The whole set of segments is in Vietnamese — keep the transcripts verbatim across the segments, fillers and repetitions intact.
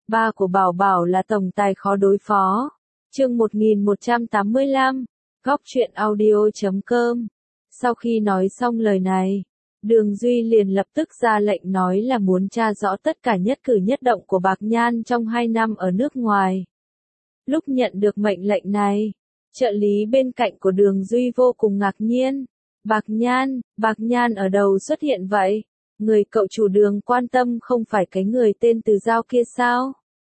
Ba của Bảo Bảo là tổng tài khó đối phó. Chương một nghìn một trăm tám mươi lăm, góc truyện audio chấm com. Sau khi nói xong lời này, Đường Duy liền lập tức ra lệnh nói là muốn tra rõ tất cả nhất cử nhất động của Bạc Nhan trong hai năm ở nước ngoài. Lúc nhận được mệnh lệnh này, trợ lý bên cạnh của Đường Duy vô cùng ngạc nhiên. Bạc Nhan, Bạc Nhan ở đâu xuất hiện vậy? Người cậu chủ Đường quan tâm không phải cái người tên Từ Giao kia sao?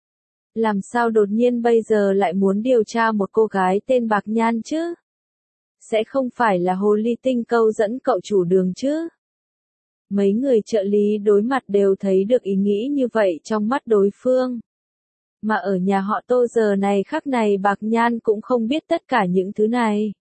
Làm sao đột nhiên bây giờ lại muốn điều tra một cô gái tên Bạc Nhan chứ? Sẽ không phải là hồ ly tinh câu dẫn cậu chủ Đường chứ? Mấy người trợ lý đối mặt đều thấy được ý nghĩ như vậy trong mắt đối phương. Mà ở nhà họ Tô giờ này khắc này Bạc Nhan cũng không biết tất cả những thứ này.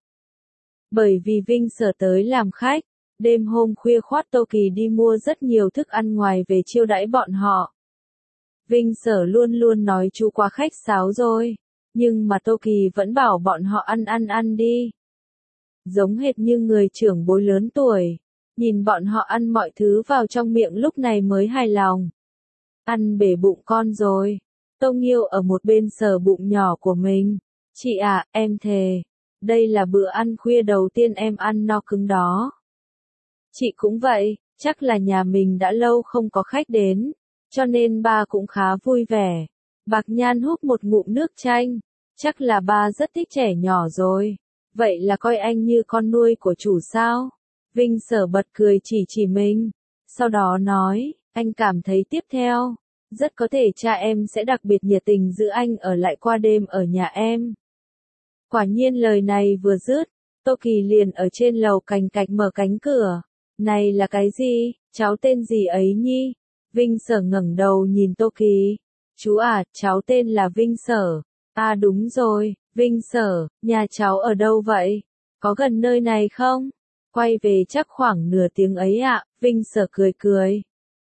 Bởi vì Vinh Sở tới làm khách, đêm hôm khuya khoắt Tô Kỳ đi mua rất nhiều thức ăn ngoài về chiêu đãi bọn họ. Vinh Sở luôn luôn nói chú quá khách sáo rồi, nhưng mà Tô Kỳ vẫn bảo bọn họ ăn ăn ăn đi. Giống hệt như người trưởng bối lớn tuổi, nhìn bọn họ ăn mọi thứ vào trong miệng lúc này mới hài lòng. Ăn bể bụng con rồi. Tô Nghiêu ở một bên sờ bụng nhỏ của mình. Chị à, em thề, đây là bữa ăn khuya đầu tiên em ăn no cứng đó. Chị cũng vậy, chắc là nhà mình đã lâu không có khách đến, cho nên ba cũng khá vui vẻ. Bạc Nhan húp một ngụm nước chanh, chắc là ba rất thích trẻ nhỏ rồi. Vậy là coi anh như con nuôi của chủ sao? Vinh Sở bật cười chỉ chỉ mình, sau đó nói, anh cảm thấy tiếp theo, rất có thể cha em sẽ đặc biệt nhiệt tình giữ anh ở lại qua đêm ở nhà em. Quả nhiên lời này vừa dứt, Tô Kỳ liền ở trên lầu cành cạch mở cánh cửa. Này là cái gì, cháu tên gì ấy nhi? Vinh Sở ngẩng đầu nhìn Tô Kỳ. Chú à, cháu tên là Vinh Sở. À đúng rồi, Vinh Sở, nhà cháu ở đâu vậy? Có gần nơi này không? Quay về chắc khoảng nửa tiếng ấy ạ, Vinh Sở cười cười.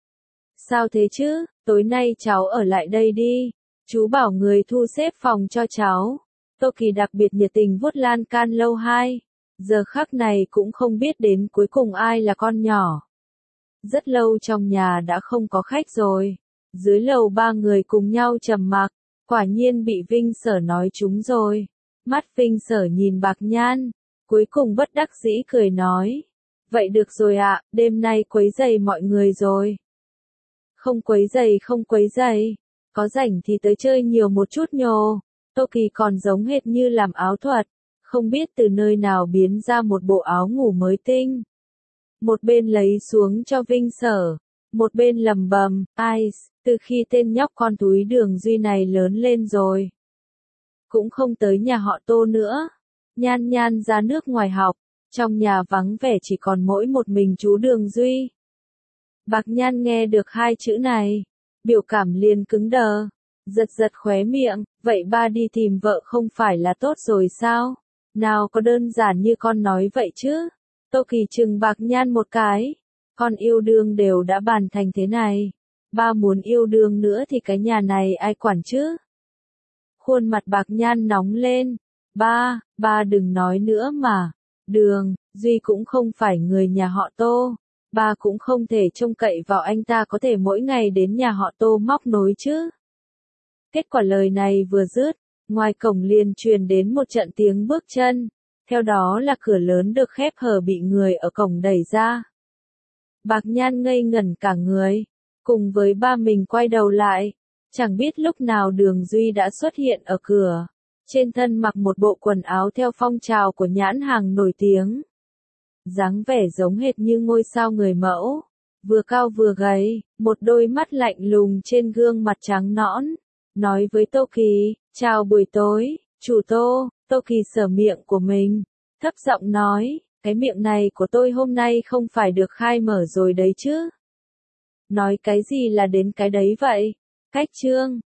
Sao thế chứ, tối nay cháu ở lại đây đi. Chú bảo người thu xếp phòng cho cháu. Tô Kỳ đặc biệt nhiệt tình vuốt lan can lâu hai. Giờ khắc này cũng không biết đến cuối cùng ai là con nhỏ. Rất lâu trong nhà đã không có khách rồi. Dưới lầu ba người cùng nhau trầm mặc. Quả nhiên bị Vinh Sở nói trúng rồi. Mắt Vinh Sở nhìn Bạc Nhan. Cuối cùng bất đắc dĩ cười nói. Vậy được rồi ạ, đêm nay quấy rầy mọi người rồi. Không quấy rầy không quấy rầy. Có rảnh thì tới chơi nhiều một chút nhồ. Tô Kỳ còn giống hệt như làm áo thuật. Không biết từ nơi nào biến ra một bộ áo ngủ mới tinh. Một bên lấy xuống cho Vinh Sở. Một bên lầm bầm, Ice, từ khi tên nhóc con túi Đường Duy này lớn lên rồi. Cũng không tới nhà họ Tô nữa. Nhan Nhan ra nước ngoài học. Trong nhà vắng vẻ chỉ còn mỗi một mình chú Đường Duy. Bạc Nhan nghe được hai chữ này. Biểu cảm liền cứng đờ. Giật giật khóe miệng, vậy ba đi tìm vợ không phải là tốt rồi sao? Nào có đơn giản như con nói vậy chứ? Tô Kỳ trừng Bạc Nhan một cái. Con yêu đương đều đã bàn thành thế này. Ba muốn yêu đương nữa thì cái nhà này ai quản chứ? Khuôn mặt Bạc Nhan nóng lên. Ba, ba đừng nói nữa mà. Đường, Duy cũng không phải người nhà họ Tô. Ba cũng không thể trông cậy vào anh ta có thể mỗi ngày đến nhà họ Tô móc nối chứ. Kết quả lời này vừa dứt, ngoài cổng liền truyền đến một trận tiếng bước chân, theo đó là cửa lớn được khép hờ bị người ở cổng đẩy ra. Bạc Nhan ngây ngẩn cả người, cùng với ba mình quay đầu lại, chẳng biết lúc nào Đường Duy đã xuất hiện ở cửa, trên thân mặc một bộ quần áo theo phong trào của nhãn hàng nổi tiếng. Dáng vẻ giống hệt như ngôi sao người mẫu, vừa cao vừa gầy, một đôi mắt lạnh lùng trên gương mặt trắng nõn. Nói với Tô Kỳ, chào buổi tối, chủ Tô. Tô Kỳ sờ miệng của mình, thấp giọng nói, cái miệng này của tôi hôm nay không phải được khai mở rồi đấy chứ. Nói cái gì là đến cái đấy vậy? Cách trương,